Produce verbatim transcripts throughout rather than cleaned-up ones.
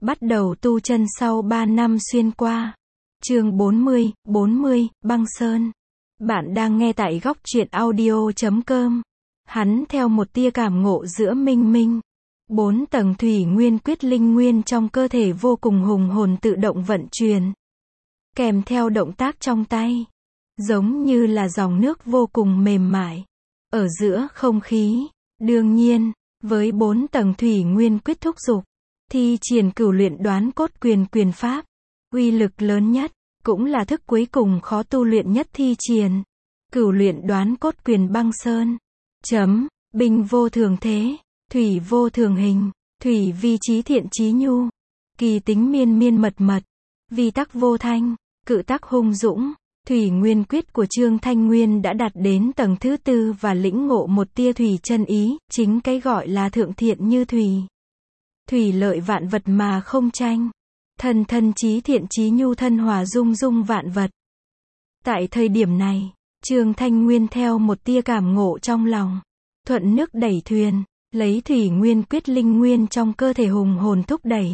Bắt đầu tu chân sau ba năm xuyên qua. Chương bốn mươi, bốn mươi, băng sơn. Bạn đang nghe tại góc truyện audio chấm com. Hắn theo một tia cảm ngộ giữa minh minh. Bốn tầng thủy nguyên quyết linh nguyên trong cơ thể vô cùng hùng hồn tự động vận chuyển. Kèm theo động tác trong tay. Giống như là dòng nước vô cùng mềm mại. Ở giữa không khí. Đương nhiên, với bốn tầng thủy nguyên quyết thúc dục. Thi triển cửu luyện đoán cốt quyền quyền pháp. Uy lực lớn nhất, cũng là thức cuối cùng khó tu luyện nhất thi triển. Cửu luyện đoán cốt quyền băng sơn. Chấm, binh vô thường thế, thủy vô thường hình, thủy vi trí thiện trí nhu. Kỳ tính miên miên mật mật, vi tắc vô thanh, cự tắc hung dũng. Thủy nguyên quyết của Trương Thanh Nguyên đã đạt đến tầng thứ tư và lĩnh ngộ một tia thủy chân ý, chính cái gọi là thượng thiện như thủy. Thủy lợi vạn vật mà không tranh. Thân thân trí thiện trí nhu thân hòa dung dung vạn vật. Tại thời điểm này, Trương Thanh Nguyên theo một tia cảm ngộ trong lòng. Thuận nước đẩy thuyền, lấy thủy nguyên quyết linh nguyên trong cơ thể hùng hồn thúc đẩy.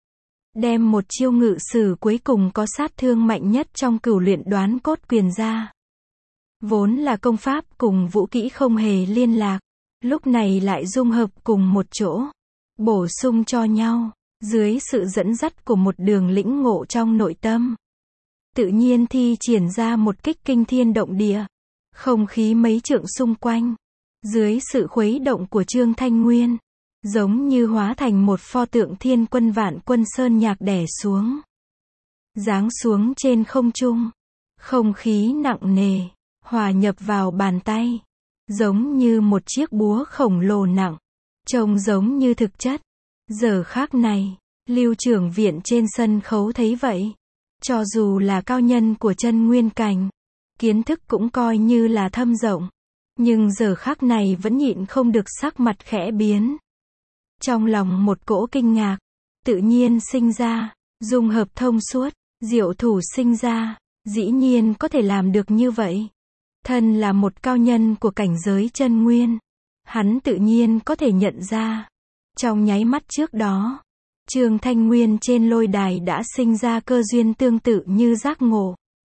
Đem một chiêu ngự sử cuối cùng có sát thương mạnh nhất trong cửu luyện đoán cốt quyền ra. Vốn là công pháp cùng vũ kỹ không hề liên lạc. Lúc này lại dung hợp cùng một chỗ. Bổ sung cho nhau, dưới sự dẫn dắt của một đường lĩnh ngộ trong nội tâm. Tự nhiên thi triển ra một kích kinh thiên động địa. Không khí mấy trượng xung quanh. Dưới sự khuấy động của Trương Thanh Nguyên. Giống như hóa thành một pho tượng thiên quân vạn quân sơn nhạc đè xuống. Giáng xuống trên không trung. Không khí nặng nề, hòa nhập vào bàn tay. Giống như một chiếc búa khổng lồ nặng. Trông giống như thực chất. Giờ khác này, Lưu Trưởng Viện trên sân khấu thấy vậy. Cho dù là cao nhân của chân nguyên cảnh, kiến thức cũng coi như là thâm rộng. Nhưng giờ khác này vẫn nhịn không được sắc mặt khẽ biến. Trong lòng một cỗ kinh ngạc, tự nhiên sinh ra, dung hợp thông suốt, diệu thủ sinh ra, dĩ nhiên có thể làm được như vậy. Thân là một cao nhân của cảnh giới chân nguyên, hắn tự nhiên có thể nhận ra. Trong nháy mắt trước đó, Trương Thanh Nguyên trên lôi đài đã sinh ra cơ duyên tương tự như giác ngộ.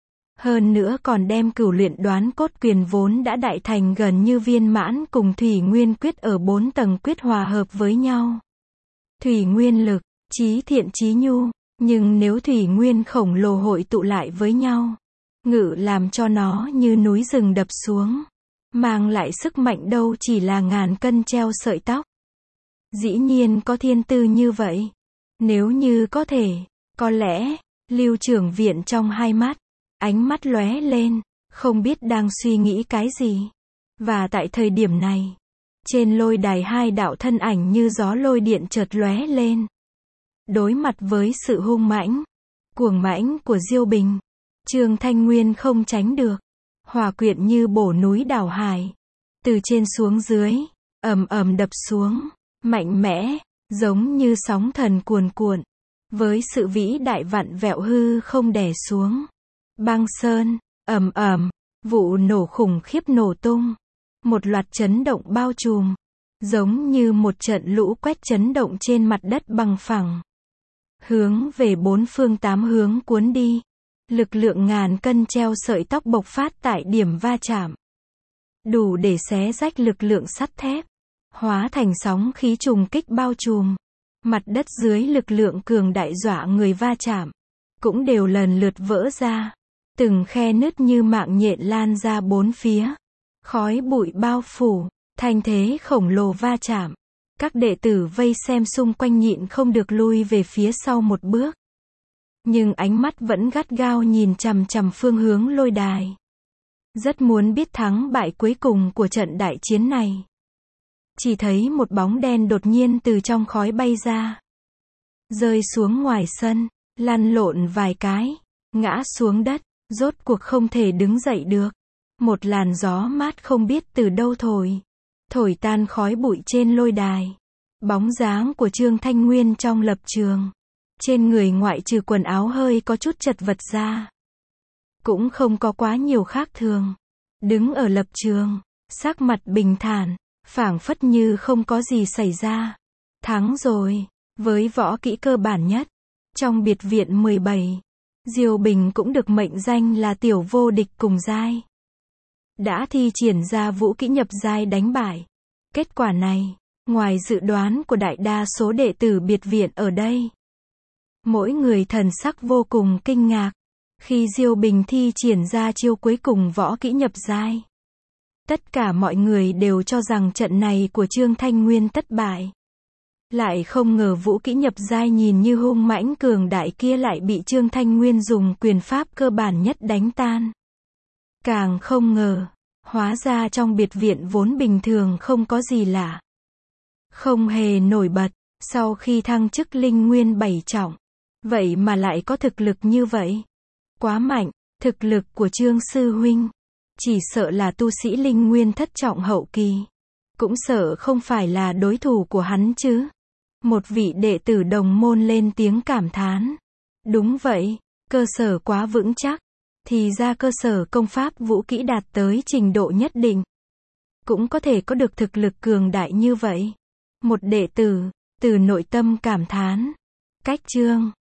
Hơn nữa còn đem cửu luyện đoán cốt quyền vốn đã đại thành gần như viên mãn cùng thủy nguyên quyết ở bốn tầng quyết hòa hợp với nhau. Thủy nguyên lực, trí thiện trí nhu, nhưng nếu thủy nguyên khổng lồ hội tụ lại với nhau, ngự làm cho nó như núi rừng đập xuống, mang lại sức mạnh đâu chỉ là ngàn cân treo sợi tóc. Dĩ nhiên có thiên tư như vậy. Nếu như có thể, có lẽ, Lưu Trưởng Viện trong hai mắt, ánh mắt lóe lên, không biết đang suy nghĩ cái gì. Và tại thời điểm này, trên lôi đài hai đạo thân ảnh như gió lôi điện chợt lóe lên. Đối mặt với sự hung mãnh, cuồng mãnh của Diêu Bình, Trương Thanh Nguyên không tránh được. Hòa quyện như bổ núi đảo hải. Từ trên xuống dưới, ầm ầm đập xuống. Mạnh mẽ, giống như sóng thần cuồn cuộn. Với sự vĩ đại vặn vẹo hư không đè xuống. Băng sơn, ầm ầm, vụ nổ khủng khiếp nổ tung. Một loạt chấn động bao trùm. Giống như một trận lũ quét chấn động trên mặt đất bằng phẳng. Hướng về bốn phương tám hướng cuốn đi. Lực lượng ngàn cân treo sợi tóc bộc phát tại điểm va chạm. Đủ để xé rách lực lượng sắt thép. Hóa thành sóng khí trùng kích bao trùm. Mặt đất dưới lực lượng cường đại dọa người va chạm. Cũng đều lần lượt vỡ ra. Từng khe nứt như mạng nhện lan ra bốn phía. Khói bụi bao phủ. Thanh thế khổng lồ va chạm. Các đệ tử vây xem xung quanh nhịn không được lui về phía sau một bước. Nhưng ánh mắt vẫn gắt gao nhìn chằm chằm phương hướng lôi đài. Rất muốn biết thắng bại cuối cùng của trận đại chiến này. Chỉ thấy một bóng đen đột nhiên từ trong khói bay ra. Rơi xuống ngoài sân, lăn lộn vài cái, ngã xuống đất, rốt cuộc không thể đứng dậy được. Một làn gió mát không biết từ đâu thổi. Thổi tan khói bụi trên lôi đài. Bóng dáng của Trương Thanh Nguyên trong lập trường. Trên người ngoại trừ quần áo hơi có chút chật vật ra. Cũng không có quá nhiều khác thường. Đứng ở lập trường, sắc mặt bình thản. Phảng phất như không có gì xảy ra. Thắng rồi. Với võ kỹ cơ bản nhất, trong biệt viện mười bảy, Diêu Bình cũng được mệnh danh là tiểu vô địch cùng giai. Đã thi triển ra vũ kỹ nhập giai đánh bại. Kết quả này, ngoài dự đoán của đại đa số đệ tử biệt viện ở đây, mỗi người thần sắc vô cùng kinh ngạc, khi Diêu Bình thi triển ra chiêu cuối cùng võ kỹ nhập giai. Tất cả mọi người đều cho rằng trận này của Trương Thanh Nguyên thất bại. Lại không ngờ vũ kỹ nhập giai nhìn như hung mãnh cường đại kia lại bị Trương Thanh Nguyên dùng quyền pháp cơ bản nhất đánh tan. Càng không ngờ, hóa ra trong biệt viện vốn bình thường không có gì lạ. Không hề nổi bật, sau khi thăng chức linh nguyên bảy trọng. Vậy mà lại có thực lực như vậy. Quá mạnh, thực lực của Trương Sư Huynh. Chỉ sợ là tu sĩ linh nguyên thất trọng hậu kỳ. Cũng sợ không phải là đối thủ của hắn chứ. Một vị đệ tử đồng môn lên tiếng cảm thán. Đúng vậy, cơ sở quá vững chắc. Thì ra cơ sở công pháp vũ kỹ đạt tới trình độ nhất định. Cũng có thể có được thực lực cường đại như vậy. Một đệ tử, từ nội tâm cảm thán. Cách chương